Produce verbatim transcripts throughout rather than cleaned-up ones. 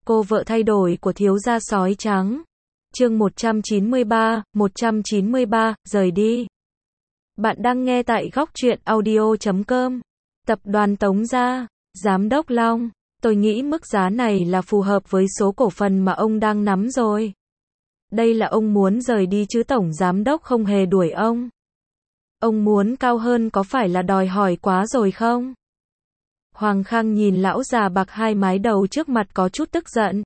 Cô vợ thay đổi của thiếu gia sói trắng. Chương một trăm chín mươi ba, một trăm chín mươi ba, rời đi. Bạn đang nghe tại góc truyện audio chấm com. Tập đoàn Tống Gia, Giám đốc Long, tôi nghĩ mức giá này là phù hợp với số cổ phần mà ông đang nắm rồi. Đây là ông muốn rời đi chứ Tổng Giám đốc không hề đuổi ông. Ông muốn cao hơn có phải là đòi hỏi quá rồi không? Hoàng Khang nhìn lão già bạc hai mái đầu trước mặt có chút tức giận.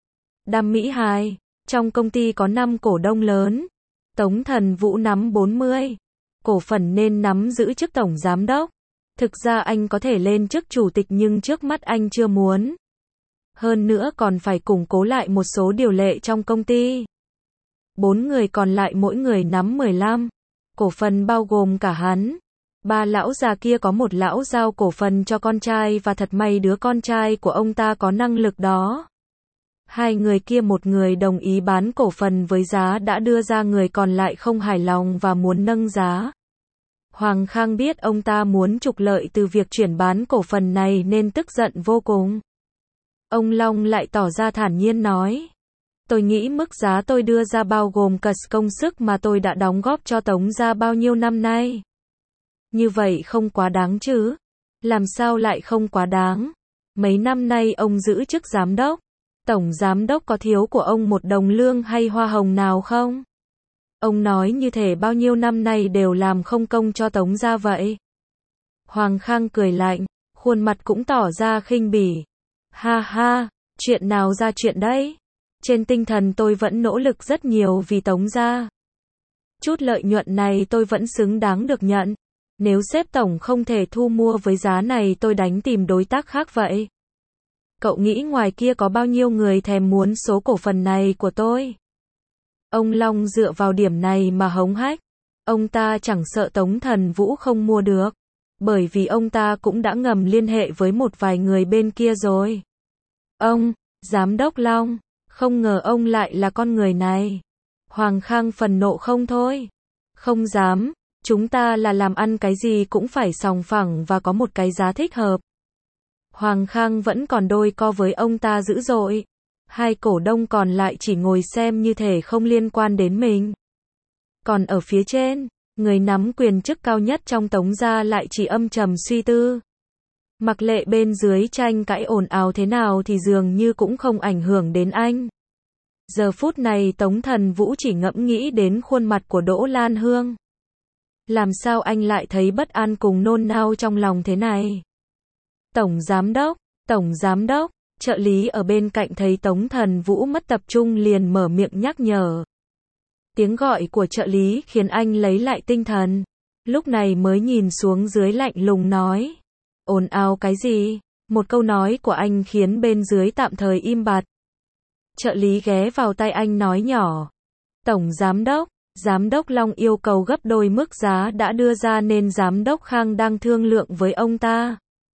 Đam Mỹ Hai, trong công ty có năm cổ đông lớn. Tống Thần Vũ nắm bốn mươi. Cổ phần nên nắm giữ chức tổng giám đốc. Thực ra anh có thể lên chức chủ tịch nhưng trước mắt anh chưa muốn. Hơn nữa còn phải củng cố lại một số điều lệ trong công ty. Bốn người còn lại mỗi người nắm mười lăm. Cổ phần bao gồm cả hắn. Ba lão già kia có một lão giao cổ phần cho con trai và thật may đứa con trai của ông ta có năng lực đó. Hai người kia một người đồng ý bán cổ phần với giá đã đưa ra, người còn lại không hài lòng và muốn nâng giá. Hoàng Khang biết ông ta muốn trục lợi từ việc chuyển bán cổ phần này nên tức giận vô cùng. Ông Long lại tỏ ra thản nhiên nói. Tôi nghĩ mức giá tôi đưa ra bao gồm cả công sức mà tôi đã đóng góp cho Tống Gia bao nhiêu năm nay. Như vậy không quá đáng chứ? Làm sao lại không quá đáng? Mấy năm nay ông giữ chức giám đốc. Tổng giám đốc có thiếu của ông một đồng lương hay hoa hồng nào không? Ông nói như thể bao nhiêu năm nay đều làm không công cho Tống Gia vậy. Hoàng Khang cười lạnh, khuôn mặt cũng tỏ ra khinh bỉ. Ha ha, chuyện nào ra chuyện đấy? Trên tinh thần tôi vẫn nỗ lực rất nhiều vì Tống Gia. Chút lợi nhuận này tôi vẫn xứng đáng được nhận. Nếu sếp tổng không thể thu mua với giá này tôi đánh tìm đối tác khác vậy. Cậu nghĩ ngoài kia có bao nhiêu người thèm muốn số cổ phần này của tôi? Ông Long dựa vào điểm này mà hống hách. Ông ta chẳng sợ Tống Thần Vũ không mua được. Bởi vì ông ta cũng đã ngầm liên hệ với một vài người bên kia rồi. Ông, Giám đốc Long, không ngờ ông lại là con người này. Hoàng Khang phần nộ không thôi. Không dám. Chúng ta là làm ăn cái gì cũng phải sòng phẳng và có một cái giá thích hợp. Hoàng Khang vẫn còn đôi co với ông ta dữ dội. Hai cổ đông còn lại chỉ ngồi xem như thể không liên quan đến mình. Còn ở phía trên, người nắm quyền chức cao nhất trong Tống Gia lại chỉ âm trầm suy tư. Mặc lệ bên dưới tranh cãi ồn ào thế nào thì dường như cũng không ảnh hưởng đến anh. Giờ phút này Tống Thần Vũ chỉ ngẫm nghĩ đến khuôn mặt của Đỗ Lan Hương. Làm sao anh lại thấy bất an cùng nôn nao trong lòng thế này? Tổng giám đốc, tổng giám đốc, trợ lý ở bên cạnh thấy Tống Thần Vũ mất tập trung liền mở miệng nhắc nhở. Tiếng gọi của trợ lý khiến anh lấy lại tinh thần. Lúc này mới nhìn xuống dưới lạnh lùng nói. Ồn ào cái gì? Một câu nói của anh khiến bên dưới tạm thời im bặt. Trợ lý ghé vào tai anh nói nhỏ. Tổng giám đốc. Giám đốc Long yêu cầu gấp đôi mức giá đã đưa ra nên giám đốc Khang đang thương lượng với ông ta.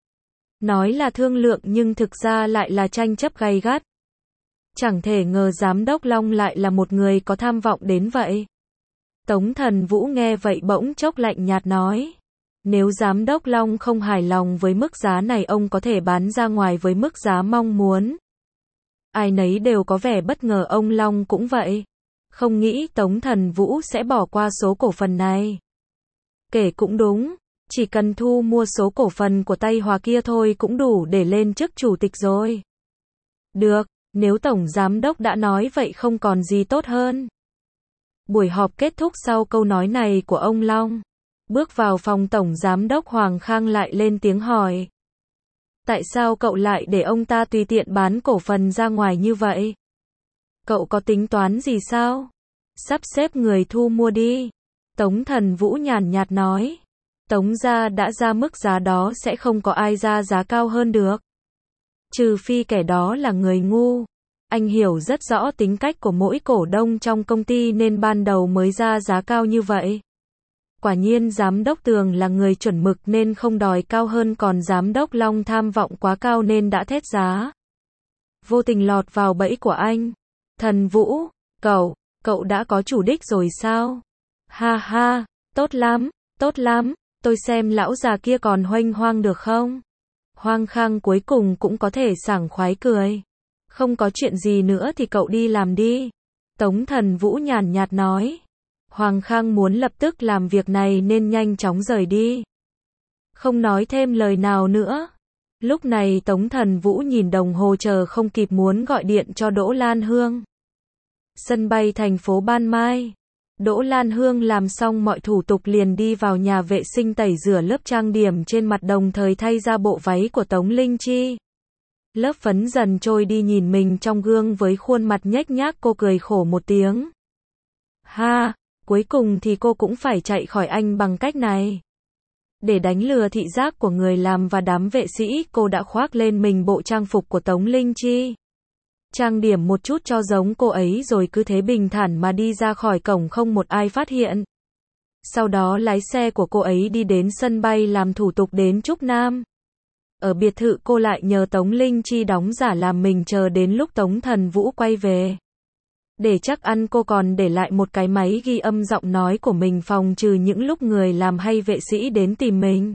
Nói là thương lượng nhưng thực ra lại là tranh chấp gay gắt. Chẳng thể ngờ giám đốc Long lại là một người có tham vọng đến vậy. Tống Thần Vũ nghe vậy bỗng chốc lạnh nhạt nói. Nếu giám đốc Long không hài lòng với mức giá này ông có thể bán ra ngoài với mức giá mong muốn. Ai nấy đều có vẻ bất ngờ, ông Long cũng vậy. Không nghĩ Tống Thần Vũ sẽ bỏ qua số cổ phần này. Kể cũng đúng, chỉ cần thu mua số cổ phần của Tây Hòa kia thôi cũng đủ để lên chức chủ tịch rồi. Được, nếu Tổng Giám đốc đã nói vậy không còn gì tốt hơn. Buổi họp kết thúc sau câu nói này của ông Long. Bước vào phòng Tổng Giám đốc Hoàng Khang lại lên tiếng hỏi. Tại sao cậu lại để ông ta tùy tiện bán cổ phần ra ngoài như vậy? Cậu có tính toán gì sao? Sắp xếp người thu mua đi. Tống Thần Vũ nhàn nhạt nói. Tống Gia đã ra mức giá đó sẽ không có ai ra giá cao hơn được. Trừ phi kẻ đó là người ngu. Anh hiểu rất rõ tính cách của mỗi cổ đông trong công ty nên ban đầu mới ra giá cao như vậy. Quả nhiên giám đốc Tường là người chuẩn mực nên không đòi cao hơn, còn giám đốc Long tham vọng quá cao nên đã thét giá. Vô tình lọt vào bẫy của anh. Thần Vũ, cậu, cậu đã có chủ đích rồi sao? Ha ha, tốt lắm, tốt lắm, tôi xem lão già kia còn huênh hoang được không? Hoàng Khang cuối cùng cũng có thể sảng khoái cười. Không có chuyện gì nữa thì cậu đi làm đi. Tống Thần Vũ nhàn nhạt nói. Hoàng Khang muốn lập tức làm việc này nên nhanh chóng rời đi. Không nói thêm lời nào nữa. Lúc này Tống Thần Vũ nhìn đồng hồ chờ không kịp muốn gọi điện cho Đỗ Lan Hương. Sân bay thành phố Ban Mai. Đỗ Lan Hương làm xong mọi thủ tục liền đi vào nhà vệ sinh tẩy rửa lớp trang điểm trên mặt đồng thời thay ra bộ váy của Tống Linh Chi. Lớp phấn dần trôi đi nhìn mình trong gương với khuôn mặt nhếch nhác cô cười khổ một tiếng. Ha, cuối cùng thì cô cũng phải chạy khỏi anh bằng cách này. Để đánh lừa thị giác của người làm và đám vệ sĩ, cô đã khoác lên mình bộ trang phục của Tống Linh Chi. Trang điểm một chút cho giống cô ấy rồi cứ thế bình thản mà đi ra khỏi cổng không một ai phát hiện. Sau đó lái xe của cô ấy đi đến sân bay làm thủ tục đến Trúc Nam. Ở biệt thự cô lại nhờ Tống Linh Chi đóng giả làm mình chờ đến lúc Tống Thần Vũ quay về. Để chắc ăn cô còn để lại một cái máy ghi âm giọng nói của mình phòng trừ những lúc người làm hay vệ sĩ đến tìm mình.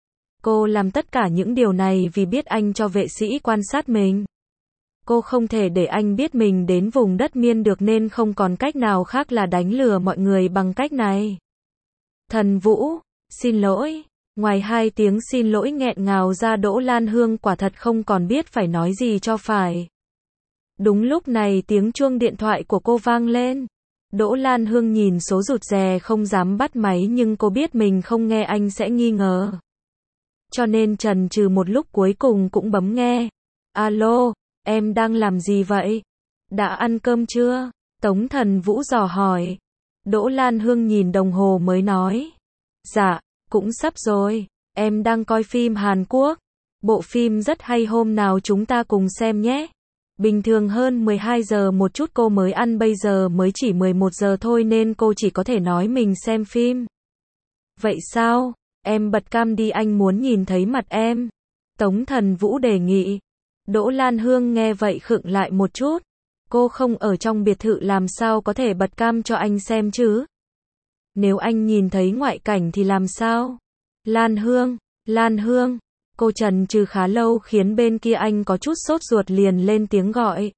Cô làm tất cả những điều này vì biết anh cho vệ sĩ quan sát mình. Cô không thể để anh biết mình đến vùng đất miên được nên không còn cách nào khác là đánh lừa mọi người bằng cách này. Thần Vũ, xin lỗi. Ngoài hai tiếng xin lỗi nghẹn ngào ra, Đỗ Lan Hương quả thật không còn biết phải nói gì cho phải. Đúng lúc này tiếng chuông điện thoại của cô vang lên. Đỗ Lan Hương nhìn số rụt rè không dám bắt máy nhưng cô biết mình không nghe anh sẽ nghi ngờ. Cho nên chần chừ một lúc cuối cùng cũng bấm nghe. Alo, em đang làm gì vậy? Đã ăn cơm chưa? Tống Thần Vũ dò hỏi. Đỗ Lan Hương nhìn đồng hồ mới nói. Dạ, cũng sắp rồi. Em đang coi phim Hàn Quốc. Bộ phim rất hay, hôm nào chúng ta cùng xem nhé. Bình thường hơn mười hai giờ một chút, cô mới ăn bây giờ mới chỉ mười một giờ thôi nên cô chỉ có thể nói mình xem phim. Vậy sao? Em bật cam đi, anh muốn nhìn thấy mặt em. Tống Thần Vũ đề nghị. Đỗ Lan Hương nghe vậy khựng lại một chút. Cô không ở trong biệt thự làm sao có thể bật cam cho anh xem chứ? Nếu anh nhìn thấy ngoại cảnh thì làm sao? Lan Hương, Lan Hương. Cô chần chừ khá lâu khiến bên kia anh có chút sốt ruột liền lên tiếng gọi.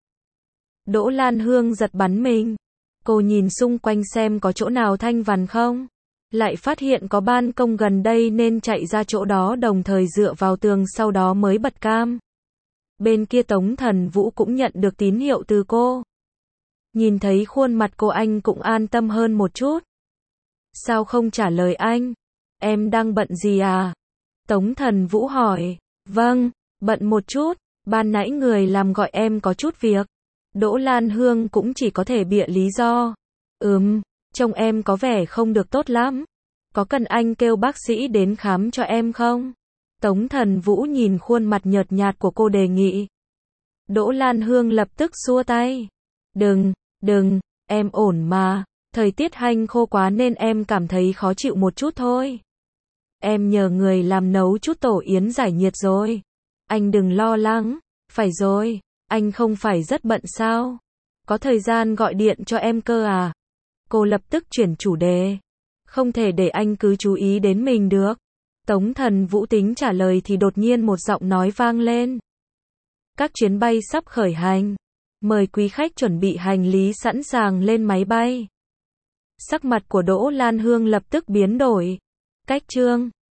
Đỗ Lan Hương giật bắn mình. Cô nhìn xung quanh xem có chỗ nào thanh vằn không. Lại phát hiện có ban công gần đây nên chạy ra chỗ đó đồng thời dựa vào tường sau đó mới bật cam. Bên kia Tống Thần Vũ cũng nhận được tín hiệu từ cô. Nhìn thấy khuôn mặt cô anh cũng an tâm hơn một chút. Sao không trả lời anh? Em đang bận gì à? Tống Thần Vũ hỏi. Vâng, bận một chút. Ban nãy người làm gọi em có chút việc. Đỗ Lan Hương cũng chỉ có thể bịa lý do. Ừm, trông em có vẻ không được tốt lắm. Có cần anh kêu bác sĩ đến khám cho em không? Tống Thần Vũ nhìn khuôn mặt nhợt nhạt của cô đề nghị. Đỗ Lan Hương lập tức xua tay. Đừng, đừng, em ổn mà. Thời tiết hanh khô quá nên em cảm thấy khó chịu một chút thôi. Em nhờ người làm nấu chút tổ yến giải nhiệt rồi. Anh đừng lo lắng. Phải rồi, anh không phải rất bận sao? Có thời gian gọi điện cho em cơ à? Cô lập tức chuyển chủ đề. Không thể để anh cứ chú ý đến mình được. Tống Thần Vũ tính trả lời thì đột nhiên một giọng nói vang lên. Các chuyến bay sắp khởi hành. Mời quý khách chuẩn bị hành lý sẵn sàng lên máy bay. Sắc mặt của Đỗ Lan Hương lập tức biến đổi. Cách chương